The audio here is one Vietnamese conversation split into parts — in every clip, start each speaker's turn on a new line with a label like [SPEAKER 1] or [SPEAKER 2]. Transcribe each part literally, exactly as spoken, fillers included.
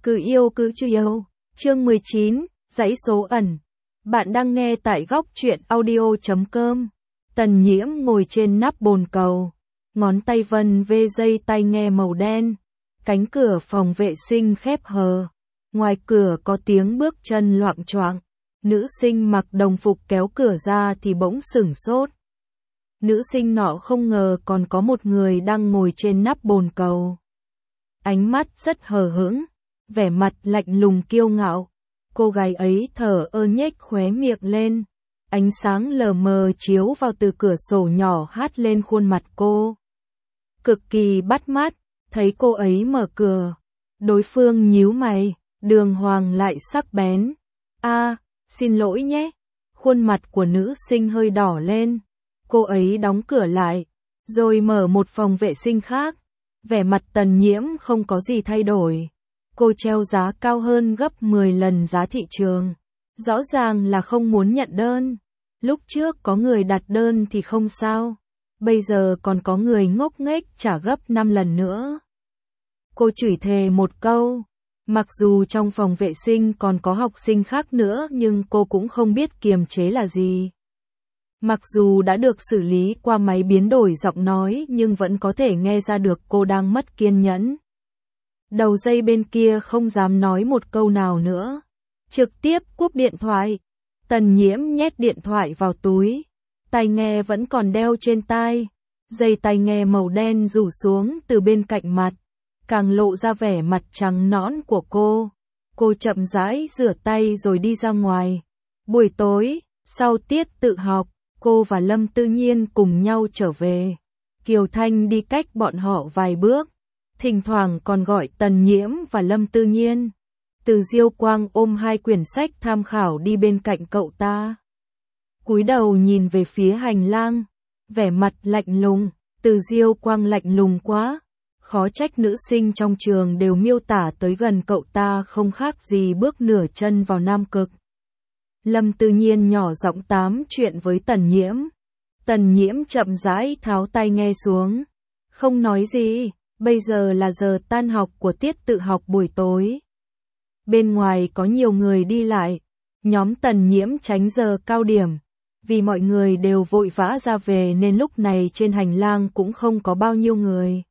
[SPEAKER 1] Cứ yêu cứ chưa yêu. Chương mười chín, dãy số ẩn. Bạn đang nghe tại góc truyện audio chấm com. Tần Nhiễm ngồi trên nắp bồn cầu, ngón tay vân vê dây tai nghe màu đen. Cánh cửa phòng vệ sinh khép hờ. Ngoài cửa có tiếng bước chân loạng choạng. Nữ sinh mặc đồng phục kéo cửa ra thì bỗng sửng sốt. Nữ sinh nọ không ngờ còn có một người đang ngồi trên nắp bồn cầu. Ánh mắt rất hờ hững, vẻ mặt lạnh lùng kiêu ngạo. Cô gái ấy thở ơ nhếch khóe miệng lên. Ánh sáng lờ mờ chiếu vào từ cửa sổ nhỏ hắt lên khuôn mặt cô. Cực kỳ bắt mắt, thấy cô ấy mở cửa. Đối phương nhíu mày, đường hoàng lại sắc bén. A, xin lỗi nhé. Khuôn mặt của nữ sinh hơi đỏ lên. Cô ấy đóng cửa lại, rồi mở một phòng vệ sinh khác. Vẻ mặt Tần Nhiễm không có gì thay đổi. Cô treo giá cao hơn gấp mười lần giá thị trường. Rõ ràng là không muốn nhận đơn. Lúc trước có người đặt đơn thì không sao. Bây giờ còn có người ngốc nghếch trả gấp năm lần nữa. Cô chửi thề một câu. Mặc dù trong phòng vệ sinh còn có học sinh khác nữa nhưng cô cũng không biết kiềm chế là gì. Mặc dù đã được xử lý qua máy biến đổi giọng nói nhưng vẫn có thể nghe ra được cô đang mất kiên nhẫn. Đầu dây bên kia không dám nói một câu nào nữa. Trực tiếp cúp điện thoại. Tần Nhiễm nhét điện thoại vào túi. Tai nghe vẫn còn đeo trên tai. Dây tai nghe màu đen rủ xuống từ bên cạnh mặt. Càng lộ ra vẻ mặt trắng nõn của cô. Cô chậm rãi rửa tay rồi đi ra ngoài. Buổi tối, sau tiết tự học, cô và Lâm Tư Nhiên cùng nhau trở về. Kiều Thanh đi cách bọn họ vài bước. Thỉnh thoảng còn gọi Tần Nhiễm và Lâm Tư Nhiên. Từ Diêu Quang ôm hai quyển sách tham khảo đi bên cạnh cậu ta. Cúi đầu nhìn về phía hành lang. Vẻ mặt lạnh lùng. Từ Diêu Quang lạnh lùng quá. Khó trách nữ sinh trong trường đều miêu tả tới gần cậu ta không khác gì bước nửa chân vào Nam Cực. Lâm Tư Nhiên nhỏ giọng tám chuyện với Tần Nhiễm. Tần Nhiễm chậm rãi tháo tai nghe xuống. Không nói gì, bây giờ là giờ tan học của tiết tự học buổi tối. Bên ngoài có nhiều người đi lại. Nhóm Tần Nhiễm tránh giờ cao điểm. Vì mọi người đều vội vã ra về nên lúc này trên hành lang cũng không có bao nhiêu người.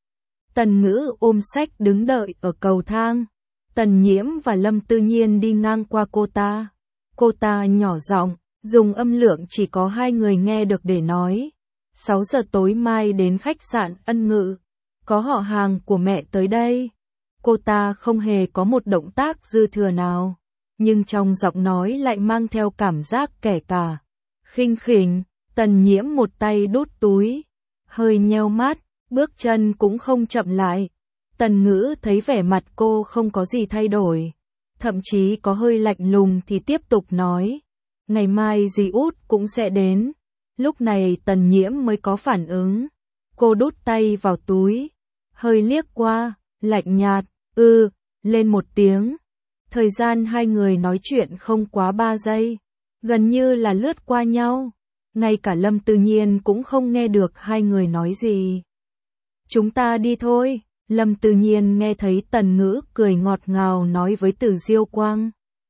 [SPEAKER 1] Tần Ngữ ôm sách đứng đợi ở cầu thang. Tần Nhiễm và Lâm Tư Nhiên đi ngang qua cô ta. Cô ta nhỏ giọng, dùng âm lượng chỉ có hai người nghe được để nói. sáu giờ tối mai đến khách sạn Ân Ngự. Có họ hàng của mẹ tới đây. Cô ta không hề có một động tác dư thừa nào. Nhưng trong giọng nói lại mang theo cảm giác kẻ cả. Khinh khỉnh, Tần Nhiễm một tay đút túi. Hơi nheo mắt, bước chân cũng không chậm lại. Tần Ngữ thấy vẻ mặt cô không có gì thay đổi. Thậm chí có hơi lạnh lùng thì tiếp tục nói. Ngày mai dì út cũng sẽ đến. Lúc này Tần Nhiễm mới có phản ứng. Cô đút tay vào túi. Hơi liếc qua, lạnh nhạt, ư, lên một tiếng. Thời gian hai người nói chuyện không quá ba giây. Gần như là lướt qua nhau. Ngay cả Lâm Tư Nhiên cũng không nghe được hai người nói gì. Chúng ta đi thôi. Lâm Tư Nhiên nghe thấy Tần Ngữ cười ngọt ngào nói với Từ Diêu Quang.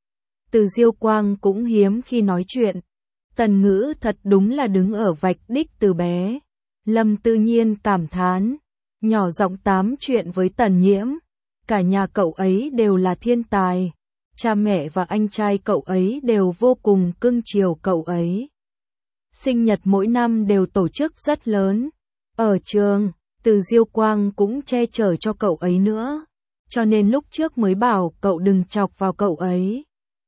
[SPEAKER 1] Từ Diêu Quang cũng hiếm khi nói chuyện. Tần Ngữ thật đúng là đứng ở vạch đích từ bé. Lâm Tư Nhiên cảm thán. Nhỏ giọng tám chuyện với Tần Nhiễm. Cả nhà cậu ấy đều là thiên tài. Cha mẹ và anh trai cậu ấy đều vô cùng cưng chiều cậu ấy. Sinh nhật mỗi năm đều tổ chức rất lớn. Ở trường, Từ Diêu Quang cũng che chở cho cậu ấy nữa. Cho nên lúc trước mới bảo cậu đừng chọc vào cậu ấy.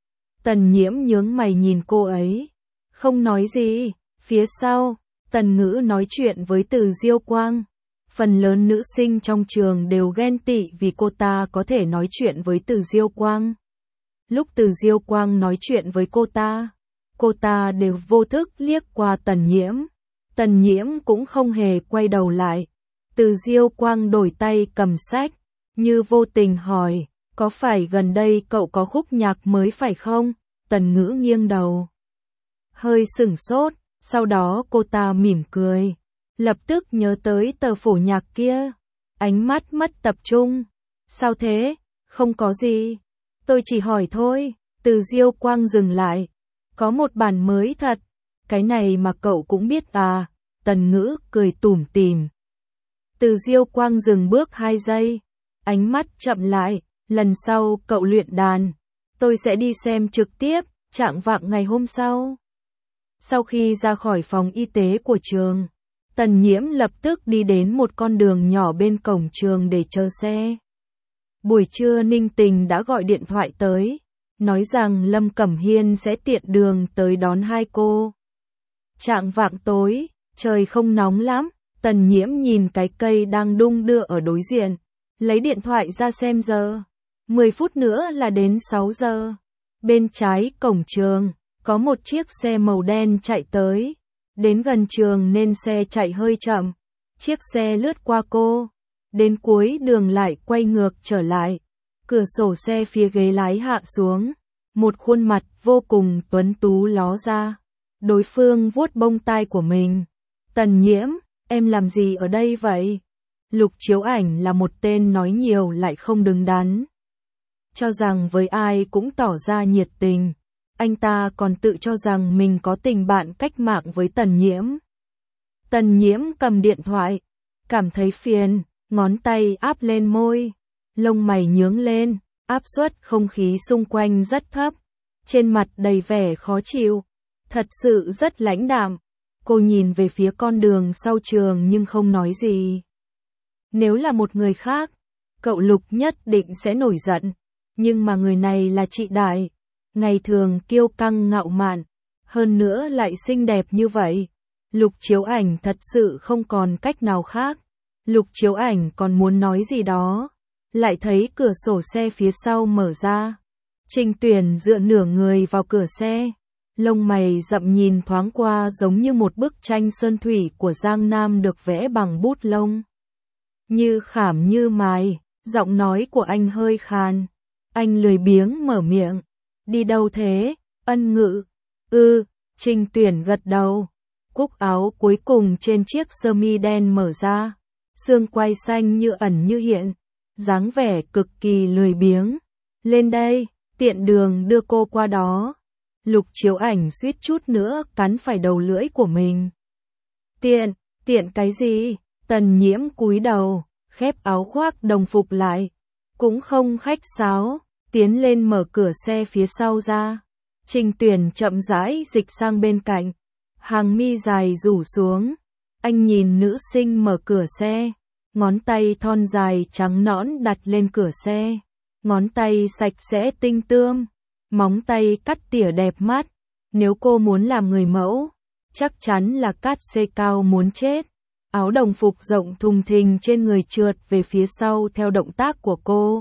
[SPEAKER 1] Tần Nhiễm nhướng mày nhìn cô ấy. Không nói gì. Phía sau, Tần Ngữ nói chuyện với Từ Diêu Quang. Phần lớn nữ sinh trong trường đều ghen tị vì cô ta có thể nói chuyện với Từ Diêu Quang. Lúc Từ Diêu Quang nói chuyện với cô ta, cô ta đều vô thức liếc qua Tần Nhiễm. Tần Nhiễm cũng không hề quay đầu lại. Từ Diêu Quang đổi tay cầm sách, như vô tình hỏi, có phải gần đây cậu có khúc nhạc mới phải không? Tần Ngữ nghiêng đầu. Hơi sửng sốt, sau đó cô ta mỉm cười. Lập tức nhớ tới tờ phổ nhạc kia. Ánh mắt mất tập trung. Sao thế? Không có gì. Tôi chỉ hỏi thôi. Từ Diêu Quang dừng lại. Có một bản mới thật. Cái này mà cậu cũng biết à? Tần Ngữ cười tủm tỉm. Từ Diêu Quang dừng bước hai giây. Ánh mắt chậm lại. Lần sau cậu luyện đàn, tôi sẽ đi xem trực tiếp. Chạng vạng ngày hôm sau. Sau khi ra khỏi phòng y tế của trường, Tần Nhiễm lập tức đi đến một con đường nhỏ bên cổng trường để chờ xe. Buổi trưa Ninh Tình đã gọi điện thoại tới, nói rằng Lâm Cẩm Hiên sẽ tiện đường tới đón hai cô. Chạng vạng tối, trời không nóng lắm, Tần Nhiễm nhìn cái cây đang đung đưa ở đối diện, lấy điện thoại ra xem giờ. mười phút nữa là đến sáu giờ. Bên trái cổng trường, có một chiếc xe màu đen chạy tới. Đến gần trường nên xe chạy hơi chậm. Chiếc xe lướt qua cô. Đến cuối đường lại quay ngược trở lại. Cửa sổ xe phía ghế lái hạ xuống. Một khuôn mặt vô cùng tuấn tú ló ra. Đối phương vuốt bông tai của mình. Tần Nhiễm, em làm gì ở đây vậy? Lục Chiếu Ảnh là một tên nói nhiều lại không đứng đắn. Cho rằng với ai cũng tỏ ra nhiệt tình. Anh ta còn tự cho rằng mình có tình bạn cách mạng với Tần Nhiễm. Tần Nhiễm cầm điện thoại, cảm thấy phiền, ngón tay áp lên môi, lông mày nhướng lên, áp suất không khí xung quanh rất thấp, trên mặt đầy vẻ khó chịu, thật sự rất lãnh đạm. Cô nhìn về phía con đường sau trường nhưng không nói gì. Nếu là một người khác, cậu Lục nhất định sẽ nổi giận, nhưng mà người này là chị Đại. Ngày thường kiêu căng ngạo mạn, hơn nữa lại xinh đẹp như vậy. Lục Chiếu Ảnh thật sự không còn cách nào khác. Lục Chiếu Ảnh còn muốn nói gì đó, lại thấy cửa sổ xe phía sau mở ra. Trình Tuyển dựa nửa người vào cửa xe, lông mày rậm nhìn thoáng qua giống như một bức tranh sơn thủy của Giang Nam được vẽ bằng bút lông. Như khảm như mài, giọng nói của anh hơi khàn. Anh lười biếng mở miệng. Đi đâu thế? Ân Ngữ. Ừ, Trình Tuyển gật đầu. Cúc áo cuối cùng trên chiếc sơ mi đen mở ra. Xương quai xanh như ẩn như hiện. Dáng vẻ cực kỳ lười biếng. Lên đây, tiện đường đưa cô qua đó. Lục Chiếu Ảnh suýt chút nữa cắn phải đầu lưỡi của mình. Tiện, tiện cái gì? Tần Nhiễm cúi đầu, khép áo khoác đồng phục lại. Cũng không khách sáo. Tiến lên mở cửa xe phía sau ra. Trình Tuyển chậm rãi dịch sang bên cạnh. Hàng mi dài rủ xuống. Anh nhìn nữ sinh mở cửa xe. Ngón tay thon dài trắng nõn đặt lên cửa xe. Ngón tay sạch sẽ tinh tươm. Móng tay cắt tỉa đẹp mắt. Nếu cô muốn làm người mẫu, chắc chắn là cắt xê cao muốn chết. Áo đồng phục rộng thùng thình trên người trượt về phía sau theo động tác của cô,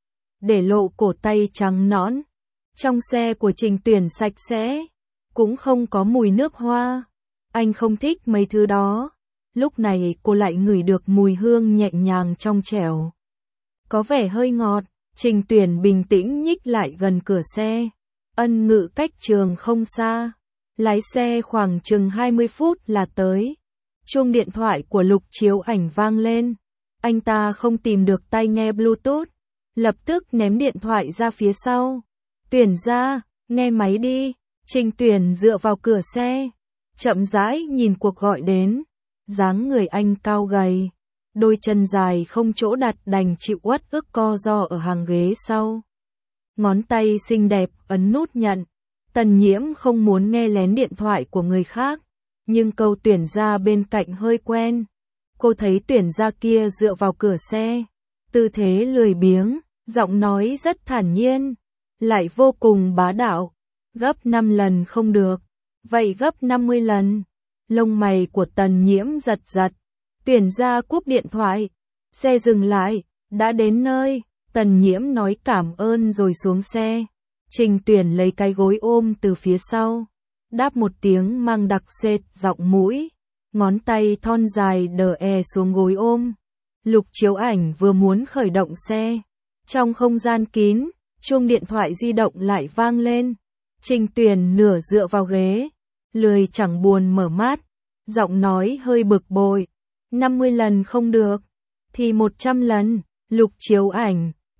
[SPEAKER 1] để lộ cổ tay trắng nõn. Trong xe của Trình Tuyển sạch sẽ, cũng không có mùi nước hoa. Anh không thích mấy thứ đó. Lúc này cô lại ngửi được mùi hương nhẹ nhàng trong trẻo. Có vẻ hơi ngọt. Trình Tuyển bình tĩnh nhích lại gần cửa xe. Ân Ngữ cách trường không xa. Lái xe khoảng chừng hai mươi phút là tới. Chuông điện thoại của Lục Chiếu Ảnh vang lên. Anh ta không tìm được tai nghe Bluetooth. Lập tức ném điện thoại ra phía sau. Tuyển ra, nghe máy đi. Trình Tuyển dựa vào cửa xe, chậm rãi nhìn cuộc gọi đến. Dáng người anh cao gầy, đôi chân dài không chỗ đặt đành chịu uất ức co ro ở hàng ghế sau. Ngón tay xinh đẹp ấn nút nhận. Tần Nhiễm không muốn nghe lén điện thoại của người khác, nhưng câu Tuyển ra bên cạnh hơi quen. Cô thấy Tuyển ra kia dựa vào cửa xe, tư thế lười biếng, giọng nói rất thản nhiên, lại vô cùng bá đạo. Gấp năm lần không được, vậy gấp năm mươi lần. Lông mày của Tần Nhiễm giật giật. Tuyển ra cúp điện thoại. Xe dừng lại, đã đến nơi. Tần Nhiễm nói cảm ơn rồi xuống xe. Trình Tuyển lấy cái gối ôm từ phía sau, đáp một tiếng mang đặc sệt giọng mũi. Ngón tay thon dài đờ e xuống gối ôm. Lục Chiếu Ảnh vừa muốn khởi động xe. Trong không gian kín, chuông điện thoại di động lại vang lên. Trình Tuyển nửa dựa vào ghế, lười chẳng buồn mở mắt, giọng nói hơi bực bội. năm mươi lần không được, thì một trăm lần. Lục Chiếu Ảnh,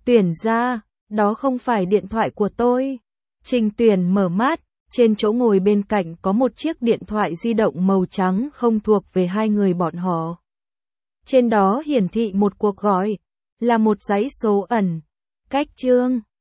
[SPEAKER 1] Tuyển ra, đó không phải điện thoại của tôi. Trình Tuyển mở mắt, trên chỗ ngồi bên cạnh có một chiếc điện thoại di động màu trắng không thuộc về hai người bọn họ. Trên đó hiển thị một cuộc gọi, là một dãy số ẩn. Cách chương